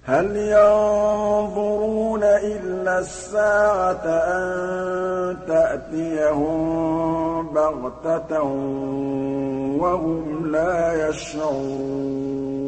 هَلْ يَنظُرُونَ إِلَّا السَّاعَةَ أَن تَأْتِيَهُم بَغْتَةً وَهُمْ لَا يَشْعُرُونَ